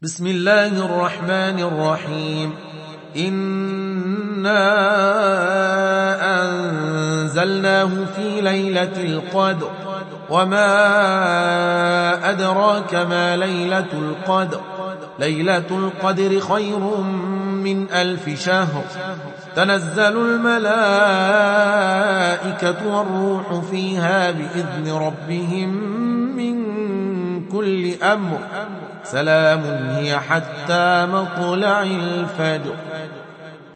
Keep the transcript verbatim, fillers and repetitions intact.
بسم الله الرحمن الرحيم. إنا أنزلناه في ليلة القدر وما أدراك ما ليلة القدر ليلة القدر خير من ألف شهر. تنزل الملائكة والروح فيها بإذن ربهم من كل أمر. سلام هي حتى مطلع الفجر.